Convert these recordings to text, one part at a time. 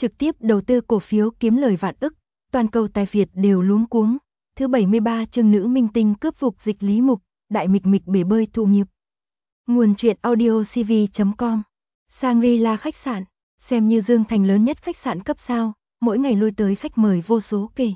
trực tiếp đầu tư cổ phiếu kiếm lời vạn ức, toàn cầu tài Việt đều luống cuống. Thứ 73 chương nữ minh tinh cướp phục dịch Lý Mục, đại mịch mịch bể bơi thụ nghiệp. Nguồn truyện audio cv.com. Shangri-La khách sạn, xem như Dương Thành lớn nhất khách sạn cấp sao, mỗi ngày lui tới khách mời vô số kể.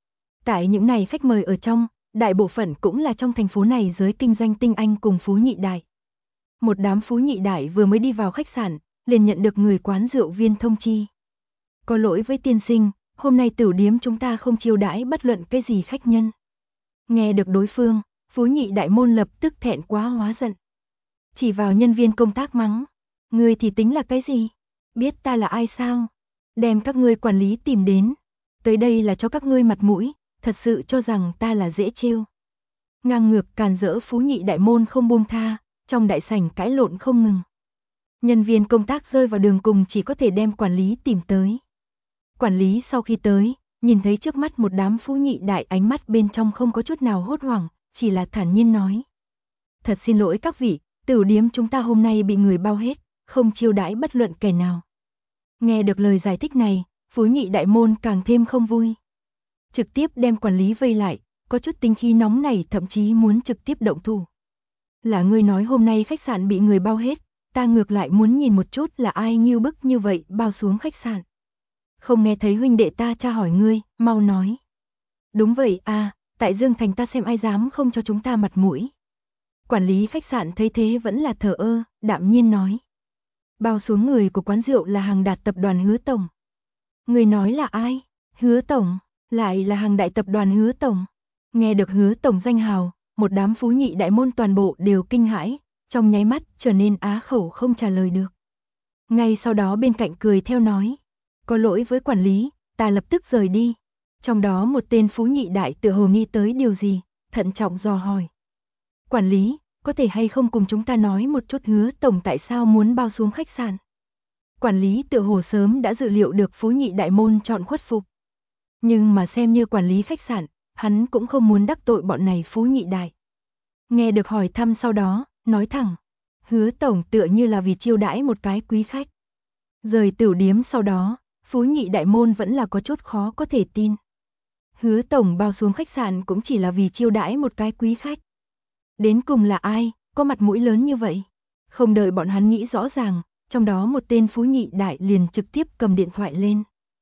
Tại những này khách mời ở trong, đại bộ phận cũng là trong thành phố này giới kinh doanh tinh anh cùng phú nhị đại. Một đám phú nhị đại vừa mới đi vào khách sạn, liền nhận được người quán rượu viên thông chi. Có lỗi với tiên sinh, hôm nay tửu điếm chúng ta không chiêu đãi bất luận cái gì khách nhân. Nghe được đối phương, phú nhị đại môn lập tức thẹn quá hóa giận. Chỉ vào nhân viên công tác mắng. Ngươi thì tính là cái gì? Biết ta là ai sao? Đem các ngươi quản lý tìm đến. Tới đây là cho các ngươi mặt mũi, thật sự cho rằng ta là dễ trêu. Ngang ngược càn rỡ phú nhị đại môn không buông tha, trong đại sảnh cãi lộn không ngừng. Nhân viên công tác rơi vào đường cùng chỉ có thể đem quản lý tìm tới. Quản lý sau khi tới, nhìn thấy trước mắt một đám phú nhị đại, ánh mắt bên trong không có chút nào hốt hoảng, chỉ là thản nhiên nói. Thật xin lỗi các vị, tửu điếm chúng ta hôm nay bị người bao hết, không chiêu đãi bất luận kẻ nào. Nghe được lời giải thích này, phú nhị đại môn càng thêm không vui. Trực tiếp đem quản lý vây lại, có chút tính khí nóng này, thậm chí muốn trực tiếp động thủ. Là ngươi nói hôm nay khách sạn bị người bao hết, ta ngược lại muốn nhìn một chút là ai ngưu bức như vậy bao xuống khách sạn. Không nghe thấy huynh đệ ta tra hỏi ngươi, mau nói. Đúng vậy à, tại Dương Thành ta xem ai dám không cho chúng ta mặt mũi. Quản lý khách sạn thấy thế vẫn là thờ ơ, đạm nhiên nói. Bao xuống người của quán rượu là Hàng Đạt tập đoàn Hứa Tổng. Người nói là ai? Hứa Tổng, lại là Hàng Đại tập đoàn Hứa Tổng. Nghe được Hứa Tổng danh hào, một đám phú nhị đại môn toàn bộ đều kinh hãi, trong nháy mắt trở nên á khẩu không trả lời được. Ngay sau đó bên cạnh cười theo nói. Có lỗi với quản lý, ta lập tức rời đi. Trong đó một tên phú nhị đại tựa hồ nghĩ tới điều gì, thận trọng dò hỏi. Quản lý, có thể hay không cùng chúng ta nói một chút Hứa Tổng tại sao muốn bao xuống khách sạn? Quản lý tựa hồ sớm đã dự liệu được phú nhị đại môn chọn khuất phục. Nhưng mà xem như quản lý khách sạn, hắn cũng không muốn đắc tội bọn này phú nhị đại. Nghe được hỏi thăm sau đó, nói thẳng. Hứa Tổng tựa như là vì chiêu đãi một cái quý khách. Rời tửu điếm sau đó, phú nhị đại môn vẫn là có chút khó có thể tin. Hứa Tổng bao xuống khách sạn cũng chỉ là vì chiêu đãi một cái quý khách. Đến cùng là ai, có mặt mũi lớn như vậy? Không đợi bọn hắn nghĩ rõ ràng, trong đó một tên phú nhị đại liền trực tiếp cầm điện thoại lên.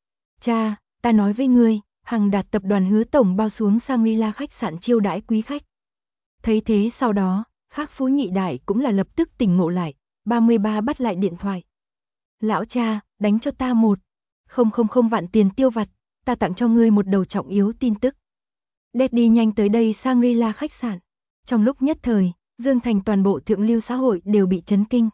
Cha, ta nói với ngươi, Hàng Đạt tập đoàn Hứa Tổng bao xuống Shangri-La khách sạn chiêu đãi quý khách. Thấy thế sau đó, khác phú nhị đại cũng là lập tức tỉnh ngộ lại, 33 bắt lại điện thoại. Lão cha, đánh cho ta 1,000 vạn tiền tiêu vặt, ta tặng cho ngươi một đầu trọng yếu tin tức. Đi nhanh tới đây Shangri-La khách sạn. Trong lúc nhất thời, Dương Thành toàn bộ thượng lưu xã hội đều bị chấn kinh.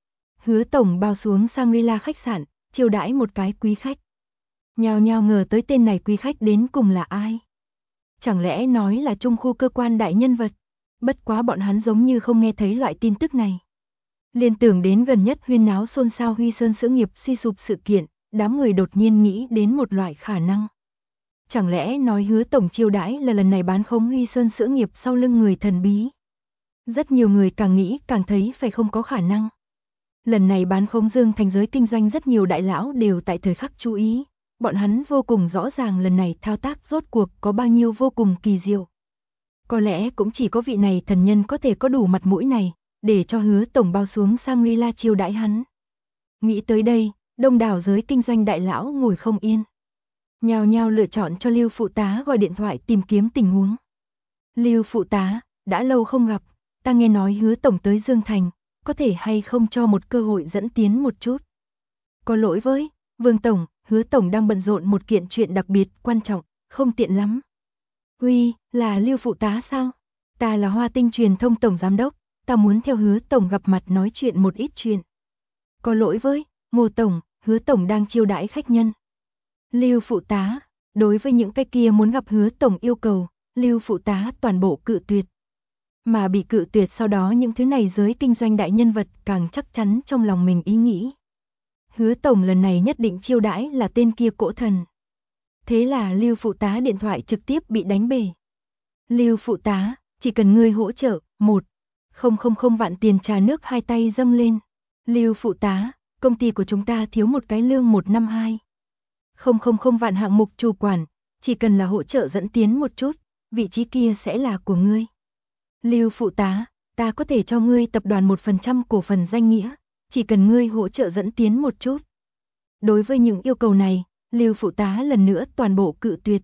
Hứa Tổng bao xuống Shangri-La khách sạn, chiêu đãi một cái quý khách. Nhao nhao ngờ tới tên này quý khách đến cùng là ai. Chẳng lẽ nói là trung khu cơ quan đại nhân vật? Bất quá bọn hắn giống như không nghe thấy loại tin tức này. Liên tưởng đến gần nhất huyên náo xôn xao Huy Sơn Sữa Nghiệp suy sụp sự kiện, đám người đột nhiên nghĩ đến một loại khả năng. Chẳng lẽ nói Hứa Tổng chiêu đãi là lần này bán khống Huy Sơn Sữa Nghiệp sau lưng người thần bí? Rất nhiều người càng nghĩ càng thấy phải không có khả năng. Lần này bán khống Dương Thành giới kinh doanh rất nhiều đại lão đều tại thời khắc chú ý, bọn hắn vô cùng rõ ràng lần này thao tác rốt cuộc có bao nhiêu vô cùng kỳ diệu. Có lẽ cũng chỉ có vị này thần nhân có thể có đủ mặt mũi này, để cho Hứa Tổng bao xuống Shangri-La chiêu đãi hắn. Nghĩ tới đây, đông đảo giới kinh doanh đại lão ngồi không yên. Nhao nhao lựa chọn cho Lưu phụ tá gọi điện thoại tìm kiếm tình huống. Lưu phụ tá, đã lâu không gặp, ta nghe nói Hứa Tổng tới Dương Thành, có thể hay không cho một cơ hội dẫn tiến một chút. Có lỗi với, Vương Tổng, Hứa Tổng đang bận rộn một kiện chuyện đặc biệt quan trọng, không tiện lắm. Uy, là Lưu phụ tá sao? Ta là Hoa Tinh truyền thông Tổng Giám đốc, ta muốn theo Hứa Tổng gặp mặt nói chuyện một ít chuyện. Có lỗi với, Ngô Tổng, Hứa Tổng đang chiêu đãi khách nhân. Lưu phụ tá, đối với những cái kia muốn gặp Hứa Tổng yêu cầu, Lưu phụ tá toàn bộ cự tuyệt. Mà bị cự tuyệt sau đó những thứ này giới kinh doanh đại nhân vật càng chắc chắn trong lòng mình ý nghĩ. Hứa Tổng lần này nhất định chiêu đãi là tên kia cỗ thần. Thế là Lưu phụ tá điện thoại trực tiếp bị đánh bể. Lưu phụ tá, chỉ cần ngươi hỗ trợ, 1,000 vạn tiền trà nước hai tay dâng lên. Lưu phụ tá, công ty của chúng ta thiếu một cái lương 152. 000 vạn hạng mục chủ quản, chỉ cần là hỗ trợ dẫn tiến một chút, vị trí kia sẽ là của ngươi. Lưu phụ tá, ta có thể cho ngươi tập đoàn 1% cổ phần danh nghĩa, chỉ cần ngươi hỗ trợ dẫn tiến một chút. Đối với những yêu cầu này, Lưu phụ tá lần nữa toàn bộ cự tuyệt.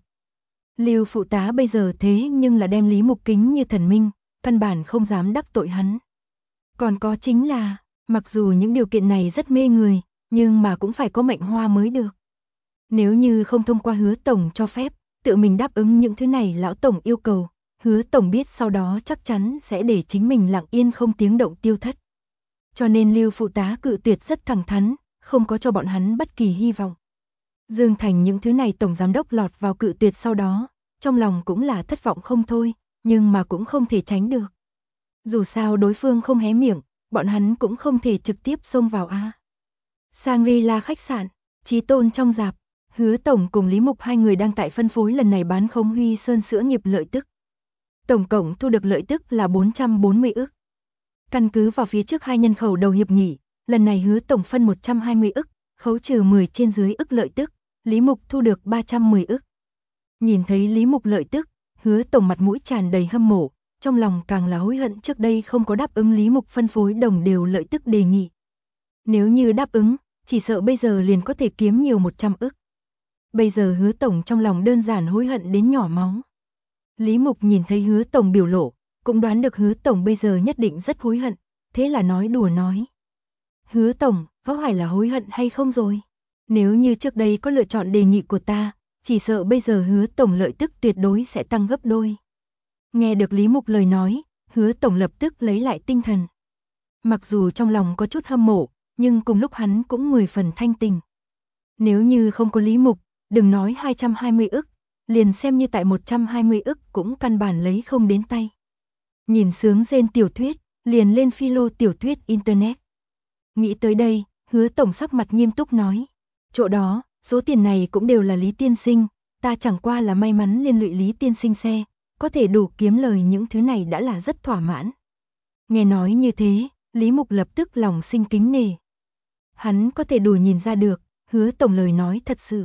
Lưu phụ tá bây giờ thế nhưng là đem Lý Mục kính như thần minh, căn bản không dám đắc tội hắn. Còn có chính là, mặc dù những điều kiện này rất mê người, nhưng mà cũng phải có mệnh hoa mới được. Nếu như không thông qua Hứa tổng cho phép, tự mình đáp ứng những thứ này lão tổng yêu cầu, Hứa tổng biết sau đó chắc chắn sẽ để chính mình lặng yên không tiếng động tiêu thất. Cho nên Lưu phụ tá cự tuyệt rất thẳng thắn, không có cho bọn hắn bất kỳ hy vọng. Dương Thành những thứ này tổng giám đốc lọt vào cự tuyệt sau đó, trong lòng cũng là thất vọng không thôi, nhưng mà cũng không thể tránh được. Dù sao đối phương không hé miệng, bọn hắn cũng không thể trực tiếp xông vào a. Shangri-La khách sạn, Chí Tôn trong rạp, Hứa tổng cùng Lý Mục hai người đang tại phân phối lần này bán khống Huy Sơn sữa nghiệp lợi tức. Tổng cộng thu được lợi tức là 440 ức. Căn cứ vào phía trước hai nhân khẩu đầu hiệp nghị, lần này Hứa tổng phân 120 ức, khấu trừ 10 trên dưới ức lợi tức, Lý Mục thu được 310 ức. Nhìn thấy Lý Mục lợi tức, Hứa tổng mặt mũi tràn đầy hâm mộ, trong lòng càng là hối hận trước đây không có đáp ứng Lý Mục phân phối đồng đều lợi tức đề nghị. Nếu như đáp ứng, chỉ sợ bây giờ liền có thể kiếm nhiều 100 ức. Bây giờ Hứa tổng trong lòng đơn giản hối hận đến nhỏ máu. Lý Mục nhìn thấy Hứa tổng biểu lộ, cũng đoán được Hứa tổng bây giờ nhất định rất hối hận, thế là nói đùa nói. Hứa tổng, có phải là hối hận hay không rồi? Nếu như trước đây có lựa chọn đề nghị của ta, chỉ sợ bây giờ Hứa tổng lợi tức tuyệt đối sẽ tăng gấp đôi. Nghe được Lý Mục lời nói, Hứa tổng lập tức lấy lại tinh thần. Mặc dù trong lòng có chút hâm mộ, nhưng cùng lúc hắn cũng 10 phần thanh tình. Nếu như không có Lý Mục, đừng nói 220 ức, liền xem như tại 120 ức cũng căn bản lấy không đến tay. Nhìn sướng rên tiểu thuyết, liền lên philo tiểu thuyết internet. Nghĩ tới đây, Hứa tổng sắc mặt nghiêm túc nói. Chỗ đó, số tiền này cũng đều là Lý tiên sinh, ta chẳng qua là may mắn liên lụy Lý tiên sinh xe, có thể đủ kiếm lời những thứ này đã là rất thỏa mãn. Nghe nói như thế, Lý Mục lập tức lòng sinh kính nể. Hắn có thể đủ nhìn ra được, Hứa tổng lời nói thật sự.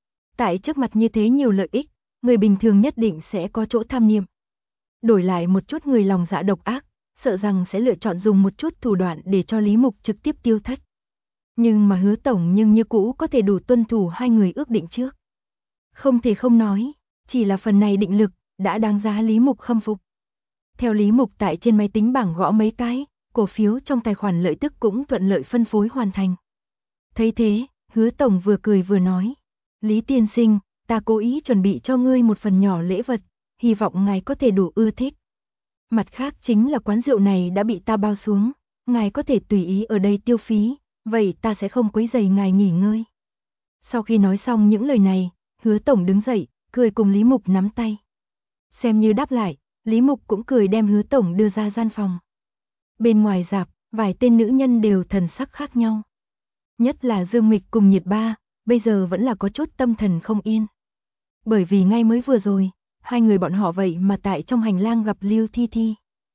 Tại trước mặt như thế nhiều lợi ích, người bình thường nhất định sẽ có chỗ tham niệm. Đổi lại một chút người lòng dạ độc ác, sợ rằng sẽ lựa chọn dùng một chút thủ đoạn để cho Lý Mục trực tiếp tiêu thất. Nhưng mà Hứa tổng nhưng như cũ có thể đủ tuân thủ hai người ước định trước. Không thể không nói, chỉ là phần này định lực, đã đáng giá Lý Mục khâm phục. Theo Lý Mục tại trên máy tính bảng gõ mấy cái, cổ phiếu trong tài khoản lợi tức cũng thuận lợi phân phối hoàn thành. Thấy thế, Hứa tổng vừa cười vừa nói. Lý tiên sinh, ta cố ý chuẩn bị cho ngươi một phần nhỏ lễ vật, hy vọng ngài có thể đủ ưa thích. Mặt khác chính là quán rượu này đã bị ta bao xuống, ngài có thể tùy ý ở đây tiêu phí, vậy ta sẽ không quấy rầy ngài nghỉ ngơi. Sau khi nói xong những lời này, Hứa tổng đứng dậy, cười cùng Lý Mục nắm tay. Xem như đáp lại, Lý Mục cũng cười đem Hứa tổng đưa ra gian phòng. Bên ngoài rạp, vài tên nữ nhân đều thần sắc khác nhau. Nhất là Dương Mịch cùng Nhiệt Ba, bây giờ vẫn là có chút tâm thần không yên. Bởi vì ngay mới vừa rồi, hai người bọn họ vậy mà tại trong hành lang gặp Lưu Thi Thi.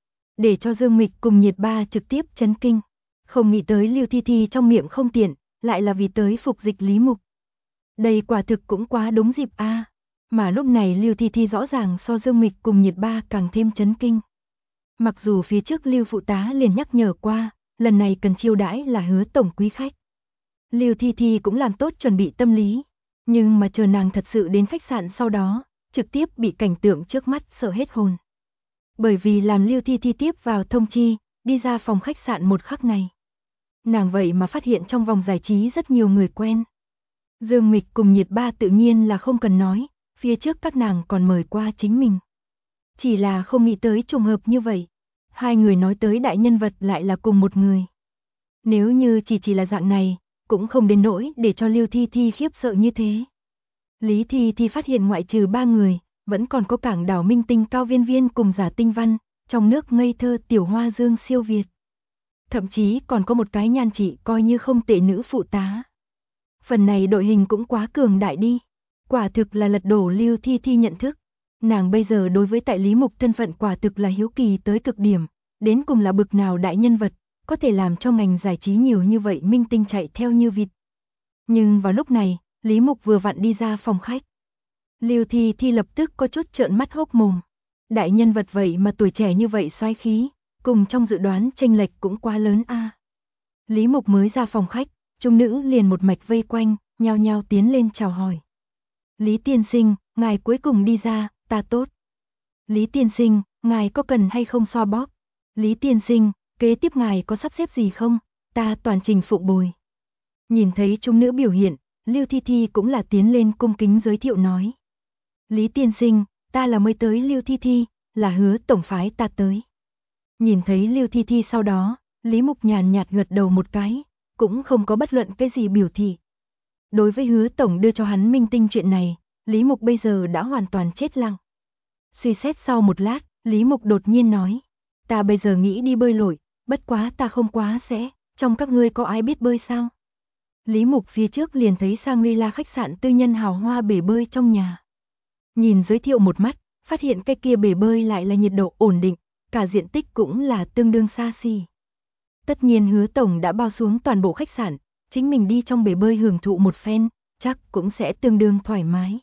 Để cho Dương Mịch cùng Nhiệt Ba trực tiếp chấn kinh. Không nghĩ tới Lưu Thi Thi trong miệng không tiện, lại là vì tới phục dịch Lý Mục. Đây quả thực cũng quá đúng dịp a. Mà lúc này Lưu Thi Thi rõ ràng so Dương Mịch cùng Nhiệt Ba càng thêm chấn kinh. Mặc dù phía trước Lưu phụ tá liền nhắc nhở qua, lần này cần chiêu đãi là Hứa tổng quý khách. Lưu Thi Thi cũng làm tốt chuẩn bị tâm lý, nhưng mà chờ nàng thật sự đến khách sạn sau đó, trực tiếp bị cảnh tượng trước mắt sợ hết hồn. Bởi vì làm Lưu Thi Thi tiếp vào thông chi, đi ra phòng khách sạn một khắc này. Nàng vậy mà phát hiện trong vòng giải trí rất nhiều người quen. Dương Mịch cùng Nhiệt Ba tự nhiên là không cần nói, phía trước các nàng còn mời qua chính mình. Chỉ là không nghĩ tới trùng hợp như vậy, hai người nói tới đại nhân vật lại là cùng một người. Nếu như chỉ là dạng này, cũng không đến nỗi để cho Lưu Thi Thi khiếp sợ như thế. Lý Thi Thi phát hiện ngoại trừ ba người, vẫn còn có cảng đảo minh tinh Cao Viên Viên cùng Giả Tinh Văn, trong nước ngây thơ Tiểu Hoa Dương siêu Việt. Thậm chí còn có một cái nhan chị coi như không tệ nữ phụ tá. Phần này đội hình cũng quá cường đại đi. Quả thực là lật đổ Lưu Thi Thi nhận thức. Nàng bây giờ đối với tại Lý Mục thân phận quả thực là hiếu kỳ tới cực điểm. Đến cùng là bực nào đại nhân vật, có thể làm cho ngành giải trí nhiều như vậy minh tinh chạy theo như vịt. Nhưng vào lúc này, Lý Mục vừa vặn đi ra phòng khách. Lưu Thi Thi lập tức có chút trợn mắt hốc mồm. Đại nhân vật vậy mà tuổi trẻ như vậy soái khí, cùng trong dự đoán chênh lệch cũng quá lớn a. Lý Mục mới ra phòng khách, chúng nữ liền một mạch vây quanh, nhao nhao tiến lên chào hỏi. Lý tiên sinh, ngài cuối cùng đi ra, ta tốt. Lý tiên sinh, ngài có cần hay không xoa bóp? Lý tiên sinh, kế tiếp ngài có sắp xếp gì không? Ta toàn trình phụng bồi. Nhìn thấy chúng nữ biểu hiện, Lưu Thi Thi cũng là tiến lên cung kính giới thiệu nói. Lý tiên sinh, ta là mới tới Lưu Thi Thi, là Hứa tổng phái ta tới. Nhìn thấy Lưu Thi Thi sau đó, Lý Mục nhàn nhạt gật đầu một cái, cũng không có bất luận cái gì biểu thị. Đối với Hứa tổng đưa cho hắn minh tinh chuyện này, Lý Mục bây giờ đã hoàn toàn chết lặng. Suy xét sau một lát, Lý Mục đột nhiên nói, ta bây giờ nghĩ đi bơi lội, bất quá ta không quá sẽ, trong các ngươi có ai biết bơi sao? Lý Mục phía trước liền thấy Shangri-La khách sạn tư nhân hào hoa bể bơi trong nhà. Nhìn giới thiệu một mắt, phát hiện cái kia bể bơi lại là nhiệt độ ổn định, cả diện tích cũng là tương đương xa xỉ. Tất nhiên Hứa tổng đã bao xuống toàn bộ khách sạn, chính mình đi trong bể bơi hưởng thụ một phen, chắc cũng sẽ tương đương thoải mái.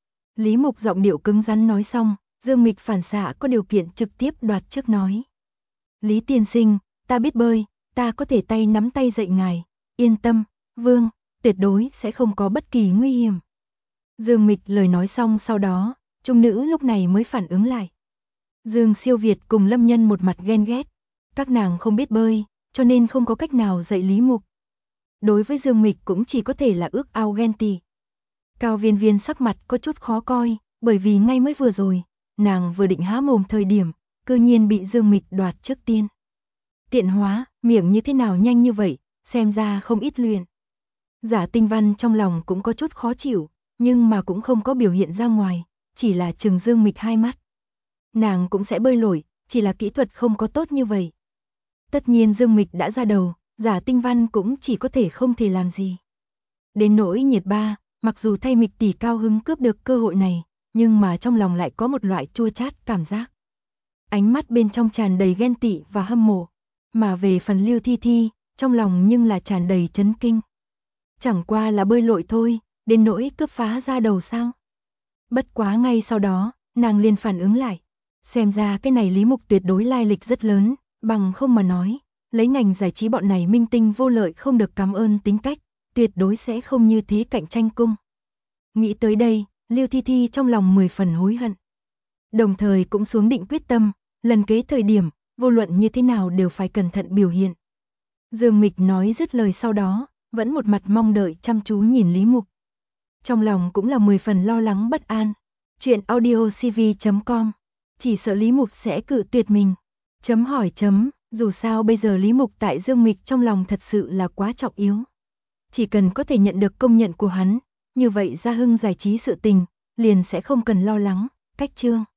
Lý Mục giọng điệu cứng rắn nói xong, Dương Mịch phản xạ có điều kiện trực tiếp đoạt trước nói. Lý tiên sinh, ta biết bơi, ta có thể tay nắm tay dạy ngài, yên tâm, Vương, tuyệt đối sẽ không có bất kỳ nguy hiểm. Dương Mịch lời nói xong sau đó, trung nữ lúc này mới phản ứng lại. Dương Siêu Việt cùng Lâm Nhân một mặt ghen ghét, các nàng không biết bơi, cho nên không có cách nào dạy Lý Mục. Đối với Dương Mịch cũng chỉ có thể là ước ao ghen tị. Cao Viên Viên sắc mặt có chút khó coi, bởi vì ngay mới vừa rồi, nàng vừa định há mồm thời điểm, cư nhiên bị Dương Mịch đoạt trước tiên. Tiện hóa, miệng như thế nào nhanh như vậy, xem ra không ít luyện. Giả Tinh Văn trong lòng cũng có chút khó chịu, nhưng mà cũng không có biểu hiện ra ngoài, chỉ là trừng Dương Mịch hai mắt. Nàng cũng sẽ bơi lội, chỉ là kỹ thuật không có tốt như vậy. Tất nhiên Dương Mịch đã ra đầu, Giả Tinh Văn cũng chỉ có thể không thể làm gì. Đến nỗi Nhiệt Ba, mặc dù thay Mịch tỷ cao hứng cướp được cơ hội này, nhưng mà trong lòng lại có một loại chua chát cảm giác. Ánh mắt bên trong tràn đầy ghen tị và hâm mộ, mà về phần Lưu Thi Thi, trong lòng nhưng là tràn đầy chấn kinh. Chẳng qua là bơi lội thôi, đến nỗi cướp phá ra đầu sao? Bất quá ngay sau đó, nàng liền phản ứng lại. Xem ra cái này Lý Mục tuyệt đối lai lịch rất lớn, bằng không mà nói, lấy ngành giải trí bọn này minh tinh vô lợi không được cảm ơn tính cách, tuyệt đối sẽ không như thế cạnh tranh cung. Nghĩ tới đây, Lưu Thi Thi trong lòng 10 phần hối hận. Đồng thời cũng xuống định quyết tâm, lần kế thời điểm, vô luận như thế nào đều phải cẩn thận biểu hiện. Dương Mịch nói dứt lời sau đó, vẫn một mặt mong đợi chăm chú nhìn Lý Mục. Trong lòng cũng là 10 phần lo lắng bất an. Chuyện audiocv.com, chỉ sợ Lý Mục sẽ cự tuyệt mình. Dù sao bây giờ Lý Mục tại Dương Mịch trong lòng thật sự là quá trọng yếu. Chỉ cần có thể nhận được công nhận của hắn, như vậy Gia Hưng giải trí sự tình, liền sẽ không cần lo lắng, cách chương.